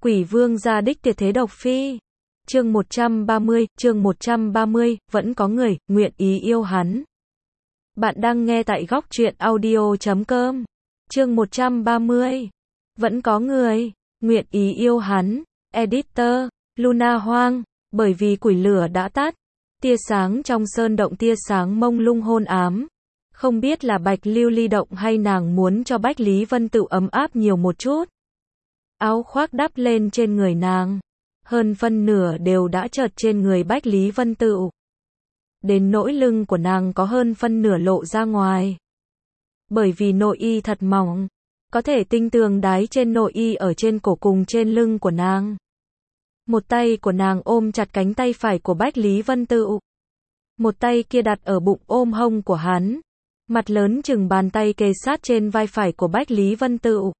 Quỷ vương gia đích tuyệt thế độc phi. Chương 130, vẫn có người nguyện ý yêu hắn. Bạn đang nghe tại góc truyện audio.com. Chương 130. Vẫn có người nguyện ý yêu hắn. Editor Luna Hoang. Bởi vì củi lửa đã tắt, tia sáng trong sơn động tia sáng mông lung hôn ám. Không biết là Bạch Lưu Ly động hay nàng muốn cho Bách Lý Vân Tựu ấm áp nhiều một chút. Áo khoác đắp lên trên người nàng, hơn phân nửa đều đã chợt trên người Bách Lý Vân Tựu. Đến nỗi lưng của nàng có hơn phân nửa lộ ra ngoài. Bởi vì nội y thật mỏng, có thể tinh tường đái trên nội y ở trên cổ cùng trên lưng của nàng. Một tay của nàng ôm chặt cánh tay phải của Bách Lý Vân Tựu. Một tay kia đặt ở bụng ôm hông của hắn. Mặt lớn chừng bàn tay kề sát trên vai phải của Bách Lý Vân Tựu.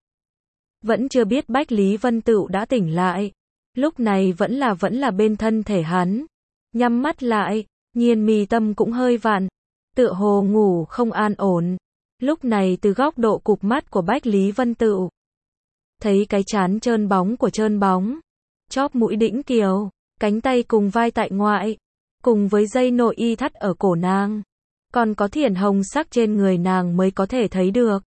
Vẫn chưa biết Bách Lý Vân Tựu đã tỉnh lại. Lúc này vẫn là bên thân thể hắn. Nhắm mắt lại, nhiên mi tâm cũng hơi vặn. Tựa hồ ngủ không an ổn. Lúc này từ góc độ cụp mắt của Bách Lý Vân Tựu, thấy cái trán trơn bóng của trơn bóng. Chóp mũi đĩnh kiều, cánh tay cùng vai tại ngoại. Cùng với dây nội y thắt ở cổ nàng. Còn có thiển hồng sắc trên người nàng mới có thể thấy được.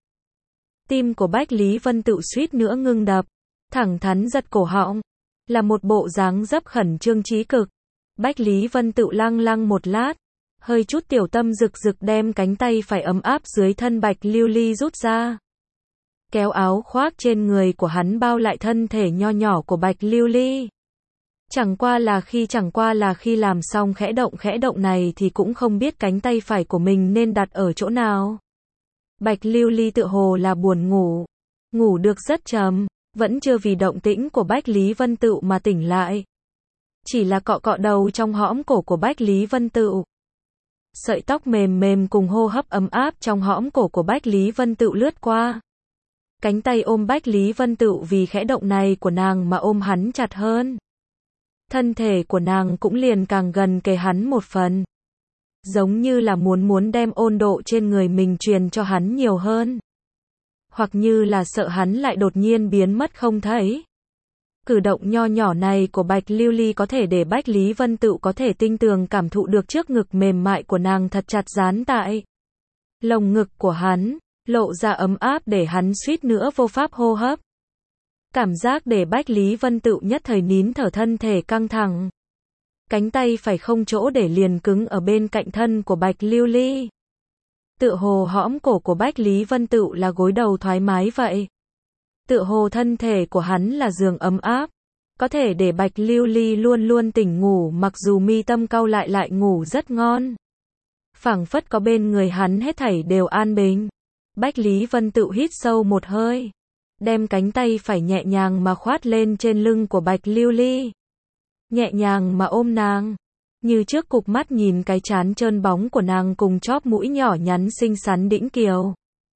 Tim của Bách Lý Vân Tựu suýt nữa ngưng đập, thẳng thắn giật cổ họng, là một bộ dáng dấp khẩn trương trí cực. Bách Lý Vân Tựu lăng một lát, hơi chút tiểu tâm rực rực đem cánh tay phải ấm áp dưới thân Bạch Lưu Ly rút ra. Kéo áo khoác trên người của hắn bao lại thân thể nho nhỏ của Bạch Lưu Ly. Chẳng qua là khi làm xong khẽ động này thì cũng không biết cánh tay phải của mình nên đặt ở chỗ nào. Bạch Lưu Ly tựa hồ là buồn ngủ, ngủ được rất trầm, vẫn chưa vì động tĩnh của Bách Lý Vân Tựu mà tỉnh lại. Chỉ là cọ đầu trong hõm cổ của Bách Lý Vân Tựu. Sợi tóc mềm cùng hô hấp ấm áp trong hõm cổ của Bách Lý Vân Tựu lướt qua. Cánh tay ôm Bách Lý Vân Tựu vì khẽ động này của nàng mà ôm hắn chặt hơn. Thân thể của nàng cũng liền càng gần kề hắn một phần. Giống như là muốn đem ôn độ trên người mình truyền cho hắn nhiều hơn. Hoặc như là sợ hắn lại đột nhiên biến mất không thấy. Cử động nho nhỏ này của Bạch Lưu Ly có thể để Bách Lý Vân Tựu có thể tinh tường cảm thụ được trước ngực mềm mại của nàng thật chặt dán tại lồng ngực của hắn, lộ ra ấm áp để hắn suýt nữa vô pháp hô hấp. Cảm giác để Bách Lý Vân Tựu nhất thời nín thở, thân thể căng thẳng. Cánh tay phải không chỗ để liền cứng ở bên cạnh thân của Bạch Lưu Ly. Tựa hồ hõm cổ của Bách Lý Vân Tựu là gối đầu thoải mái vậy. Tựa hồ thân thể của hắn là giường ấm áp, có thể để Bạch Lưu Ly luôn tỉnh ngủ mặc dù mi tâm cau lại ngủ rất ngon. Phảng phất có bên người hắn hết thảy đều an bình. Bách Lý Vân Tựu hít sâu một hơi, đem cánh tay phải nhẹ nhàng mà khoát lên trên lưng của Bạch Lưu Ly. Nhẹ nhàng mà ôm nàng, như trước cụp mắt nhìn cái trán trơn bóng của nàng cùng chóp mũi nhỏ nhắn xinh xắn đĩnh kiều.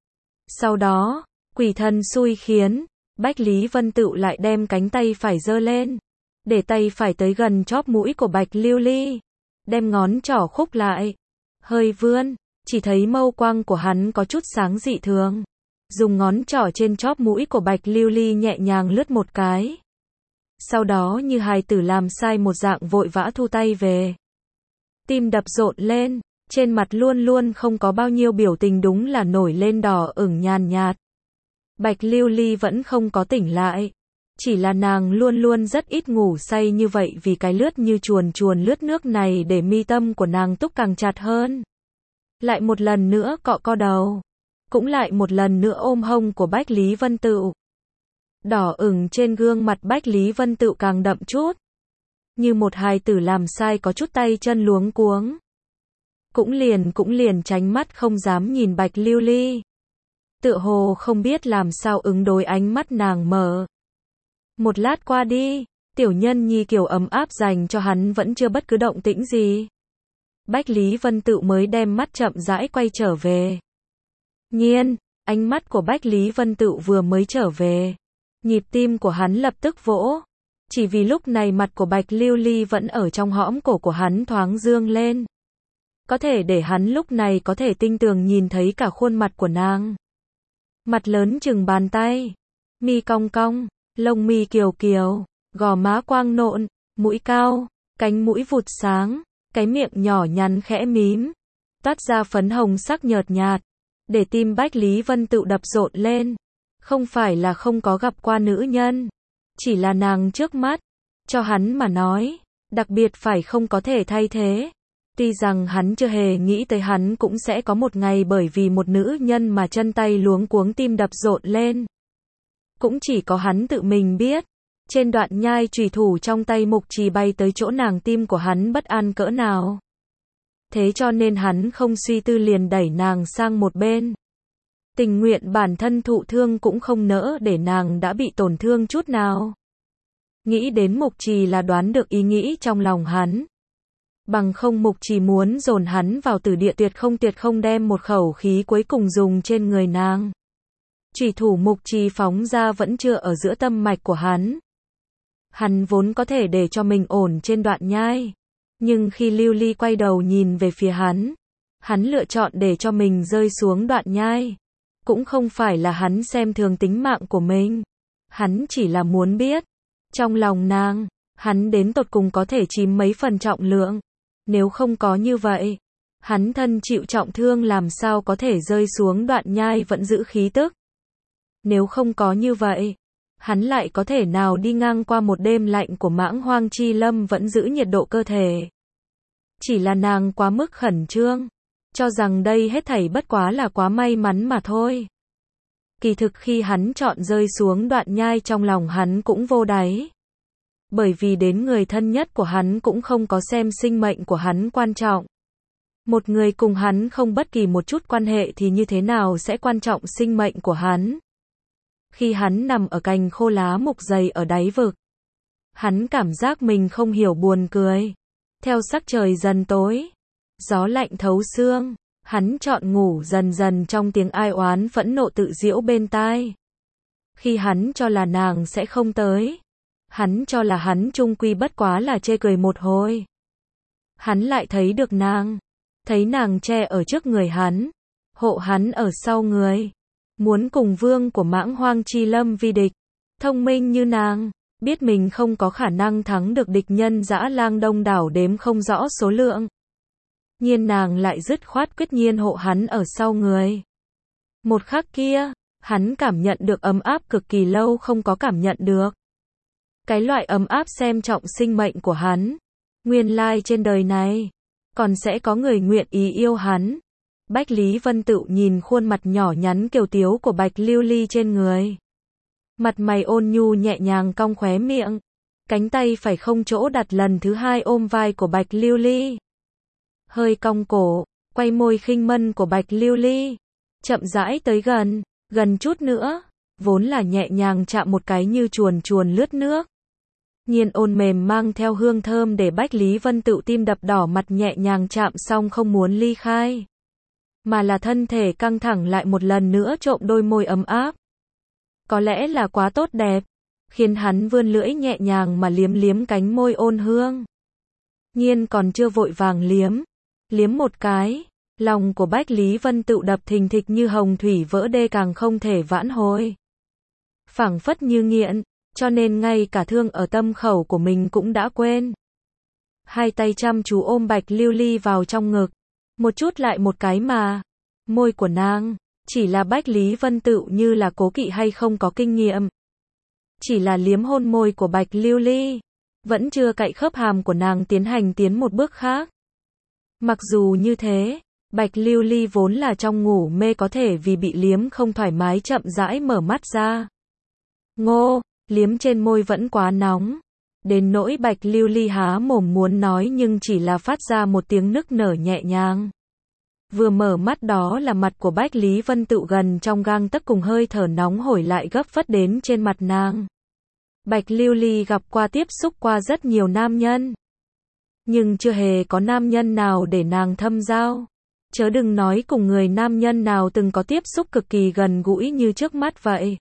Sau đó, quỷ thần xui khiến, Bách Lý Vân Tựu lại đem cánh tay phải giơ lên, để tay phải tới gần chóp mũi của Bạch Lưu Ly, đem ngón trỏ khúc lại, hơi vươn, chỉ thấy mâu quang của hắn có chút sáng dị thường, dùng ngón trỏ trên chóp mũi của Bạch Lưu Ly nhẹ nhàng lướt một cái. Sau đó như hài tử làm sai một dạng vội vã thu tay về. Tim đập rộn lên, trên mặt luôn không có bao nhiêu biểu tình, đúng là nổi lên đỏ ửng nhàn nhạt. Bạch Lưu Ly vẫn không có tỉnh lại. Chỉ là nàng luôn rất ít ngủ say như vậy vì cái lướt như chuồn lướt nước này để mi tâm của nàng túc càng chặt hơn. Lại một lần nữa cọ đầu. Cũng lại một lần nữa ôm hông của Bách Lý Vân Tựu. Đỏ ửng trên gương mặt Bách Lý Vân Tựu càng đậm chút. Như một hài tử làm sai có chút tay chân luống cuống. Cũng liền tránh mắt không dám nhìn Bạch Lưu Ly. Tựa hồ không biết làm sao ứng đối ánh mắt nàng mở. Một lát qua đi, tiểu nhân nhi kiểu ấm áp dành cho hắn vẫn chưa bất cứ động tĩnh gì. Bách Lý Vân Tựu mới đem mắt chậm rãi quay trở về. Nhiên, ánh mắt của Bách Lý Vân Tựu vừa mới trở về, nhịp tim của hắn lập tức vỗ. Chỉ vì lúc này mặt của Bạch Lưu Ly vẫn ở trong hõm cổ của hắn thoáng dương lên. Có thể để hắn lúc này có thể tinh tường nhìn thấy cả khuôn mặt của nàng. Mặt lớn chừng bàn tay, mi cong cong, lông mi kiều kiều, gò má quang nộn, mũi cao, cánh mũi vụt sáng, cái miệng nhỏ nhắn khẽ mím, toát ra phấn hồng sắc nhợt nhạt, để tim Bách Lý Vân Tựu đập rộn lên. Không phải là không có gặp qua nữ nhân, chỉ là nàng trước mắt, cho hắn mà nói, đặc biệt phải không có thể thay thế. Tuy rằng hắn chưa hề nghĩ tới hắn cũng sẽ có một ngày bởi vì một nữ nhân mà chân tay luống cuống tim đập rộn lên. Cũng chỉ có hắn tự mình biết. Trên đoạn nhai chùy thủ trong tay Mục Trì bay tới chỗ nàng, tim của hắn bất an cỡ nào. Thế cho nên hắn không suy tư liền đẩy nàng sang một bên. Tình nguyện bản thân thụ thương cũng không nỡ để nàng đã bị tổn thương chút nào. Nghĩ đến Mục Trì là đoán được ý nghĩ trong lòng hắn. Bằng không Mục Trì muốn dồn hắn vào tử địa tuyệt không đem một khẩu khí cuối cùng dùng trên người nàng. Chùy thủ Mục Trì phóng ra vẫn chưa ở giữa tâm mạch của hắn. Hắn vốn có thể để cho mình ổn trên đoạn nhai. Nhưng khi Lưu Ly quay đầu nhìn về phía hắn lựa chọn để cho mình rơi xuống đoạn nhai. Cũng không phải là hắn xem thường tính mạng của mình. Hắn chỉ là muốn biết. Trong lòng nàng, hắn đến tột cùng có thể chìm mấy phần trọng lượng. Nếu không có như vậy, hắn thân chịu trọng thương làm sao có thể rơi xuống đoạn nhai vẫn giữ khí tức. Nếu không có như vậy, hắn lại có thể nào đi ngang qua một đêm lạnh của Mãng Hoang Chi Lâm vẫn giữ nhiệt độ cơ thể. Chỉ là nàng quá mức khẩn trương, cho rằng đây hết thảy bất quá là quá may mắn mà thôi. Kỳ thực khi hắn chọn rơi xuống đoạn nhai trong lòng hắn cũng vô đáy. Bởi vì đến người thân nhất của hắn cũng không có xem sinh mệnh của hắn quan trọng. Một người cùng hắn không bất kỳ một chút quan hệ thì như thế nào sẽ quan trọng sinh mệnh của hắn. Khi hắn nằm ở cành khô lá mục dày ở đáy vực, hắn cảm giác mình không hiểu buồn cười. Theo sắc trời dần tối, gió lạnh thấu xương, hắn chọn ngủ dần dần trong tiếng ai oán phẫn nộ tự giễu bên tai. Khi hắn cho là nàng sẽ không tới, hắn cho là hắn chung quy bất quá là chê cười một hồi. Hắn lại thấy được nàng, thấy nàng che ở trước người hắn, hộ hắn ở sau người. Muốn cùng vương của Mãng Hoang Chi Lâm vi địch. Thông minh như nàng, biết mình không có khả năng thắng được địch nhân dã lang đông đảo đếm không rõ số lượng. Nhiên nàng lại dứt khoát quyết nhiên hộ hắn ở sau người. Một khắc kia, hắn cảm nhận được ấm áp cực kỳ lâu không có cảm nhận được. Cái loại ấm áp xem trọng sinh mệnh của hắn. Nguyên lai trên đời này, còn sẽ có người nguyện ý yêu hắn. Bách Lý Vân Tựu nhìn khuôn mặt nhỏ nhắn kiều tiếu của Bạch Lưu Ly trên người. Mặt mày ôn nhu nhẹ nhàng cong khóe miệng. Cánh tay phải không chỗ đặt lần thứ hai ôm vai của Bạch Lưu Ly. Hơi cong cổ, quay môi khinh mân của Bạch Lưu Ly. Chậm rãi tới gần chút nữa. Vốn là nhẹ nhàng chạm một cái như chuồn chuồn lướt nước. Nhiên ôn mềm mang theo hương thơm để Bách Lý Vân Tựu tim đập đỏ mặt nhẹ nhàng chạm xong không muốn ly khai. Mà là thân thể căng thẳng lại một lần nữa trộm đôi môi ấm áp. Có lẽ là quá tốt đẹp, khiến hắn vươn lưỡi nhẹ nhàng mà liếm liếm cánh môi ôn hương. Nhiên còn chưa vội vàng liếm một cái, lòng của Bách Lý Vân Tựu đập thình thịch như hồng thủy vỡ đê càng không thể vãn hồi. Phảng phất như nghiện, cho nên ngay cả thương ở tâm khẩu của mình cũng đã quên. Hai tay chăm chú ôm Bạch Lưu Ly vào trong ngực. Một chút lại một cái mà. Môi của nàng, chỉ là Bách Lý Vân Tựu như là cố kỵ hay không có kinh nghiệm. Chỉ là liếm hôn môi của Bạch Lưu Ly. Vẫn chưa cạy khớp hàm của nàng tiến một bước khác. Mặc dù như thế, Bạch Lưu Ly vốn là trong ngủ mê có thể vì bị liếm không thoải mái chậm rãi mở mắt ra. Ngô, liếm trên môi vẫn quá nóng. Đến nỗi Bạch Lưu Ly há mồm muốn nói nhưng chỉ là phát ra một tiếng nức nở nhẹ nhàng. Vừa mở mắt đó là mặt của Bách Lý Vân Tựu gần trong gang tấc cùng hơi thở nóng hổi lại gấp phất đến trên mặt nàng. Bạch Lưu Ly gặp qua tiếp xúc qua rất nhiều nam nhân. Nhưng chưa hề có nam nhân nào để nàng thâm giao. Chớ đừng nói cùng người nam nhân nào từng có tiếp xúc cực kỳ gần gũi như trước mắt vậy.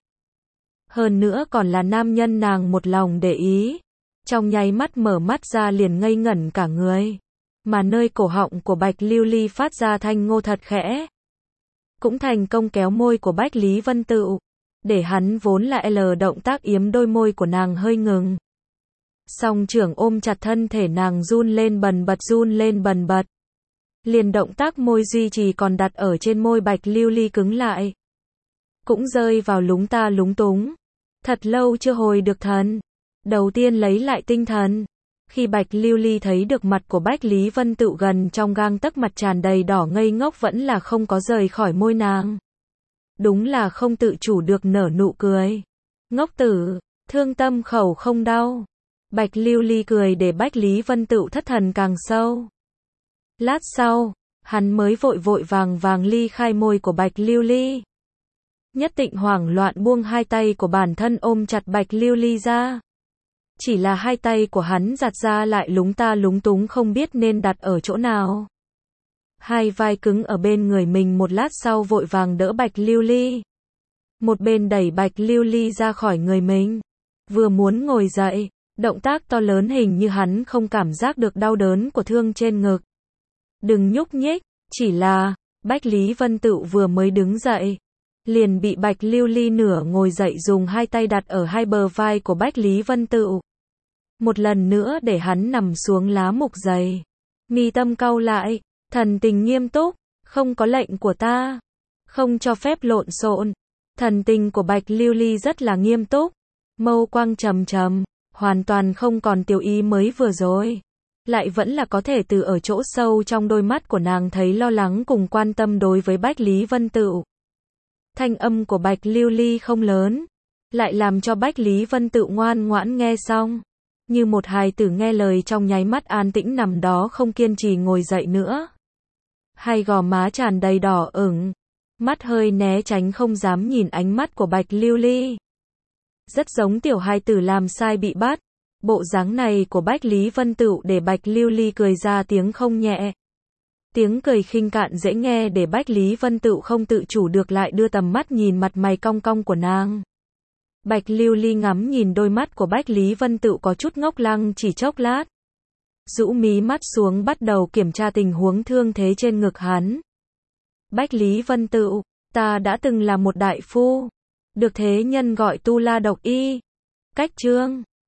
Hơn nữa còn là nam nhân nàng một lòng để ý. Trong nháy mắt mở mắt ra liền ngây ngẩn cả người. Mà nơi cổ họng của Bạch Lưu Ly phát ra thanh ngô thật khẽ. Cũng thành công kéo môi của Bách Lý Vân Tựu. để hắn vốn là L động tác yếm đôi môi của nàng hơi ngừng. Song trưởng ôm chặt thân thể nàng run lên bần bật. Liền động tác môi duy trì còn đặt ở trên môi Bạch Lưu Ly cứng lại. Cũng rơi vào lúng ta lúng túng. Thật lâu chưa hồi được thần. Đầu tiên lấy lại tinh thần. Khi Bạch Lưu Ly thấy được mặt của Bách Lý Vân Tựu gần trong gang tấc, mặt tràn đầy đỏ ngây ngốc vẫn là không có rời khỏi môi nàng. Đúng là không tự chủ được nở nụ cười. Ngốc tử, thương tâm khẩu không đau. Bạch Lưu Ly cười để Bách Lý Vân Tựu thất thần càng sâu. Lát sau, hắn mới vội vàng ly khai môi của Bạch Lưu Ly. Nhất Tịnh hoảng loạn buông hai tay của bản thân ôm chặt Bạch Lưu Ly ra. Chỉ là hai tay của hắn giặt ra lại lúng ta lúng túng không biết nên đặt ở chỗ nào. Hai vai cứng ở bên người mình, một lát sau vội vàng đỡ Bạch Lưu Ly. Một bên đẩy Bạch Lưu Ly ra khỏi người mình. Vừa muốn ngồi dậy, động tác to lớn hình như hắn không cảm giác được đau đớn của thương trên ngực. Đừng nhúc nhích, chỉ là, Bách Lý Vân Tựu vừa mới đứng dậy. Liền bị Bạch Lưu Ly nửa ngồi dậy dùng hai tay đặt ở hai bờ vai của Bách Lý Vân Tựu. Một lần nữa để hắn nằm xuống lá mục dày. Mi tâm cau lại, thần tình nghiêm túc, không có lệnh của ta. Không cho phép lộn xộn. Thần tình của Bạch Lưu Ly rất là nghiêm túc. Mâu quang trầm trầm, hoàn toàn không còn tiểu ý mới vừa rồi. Lại vẫn là có thể từ ở chỗ sâu trong đôi mắt của nàng thấy lo lắng cùng quan tâm đối với Bách Lý Vân Tựu. Thanh âm của Bạch Lưu Ly không lớn, lại làm cho Bách Lý Vân Tựu ngoan ngoãn nghe xong. Như một hài tử nghe lời trong nháy mắt an tĩnh nằm đó không kiên trì ngồi dậy nữa. Hai gò má tràn đầy đỏ ửng, mắt hơi né tránh không dám nhìn ánh mắt của Bạch Lưu Ly. Rất giống tiểu hài tử làm sai bị bắt. Bộ dáng này của Bách Lý Vân Tựu để Bạch Lưu Ly cười ra tiếng không nhẹ. Tiếng cười khinh cạn dễ nghe để Bách Lý Vân Tựu không tự chủ được lại đưa tầm mắt nhìn mặt mày cong cong của nàng. Bạch Lưu Ly ngắm nhìn đôi mắt của Bách Lý Vân Tựu có chút ngốc lăng chỉ chốc lát. Rũ mí mắt xuống bắt đầu kiểm tra tình huống thương thế trên ngực hắn. Bách Lý Vân Tựu, ta đã từng là một đại phu. Được thế nhân gọi Tu La Độc Y. Cách chương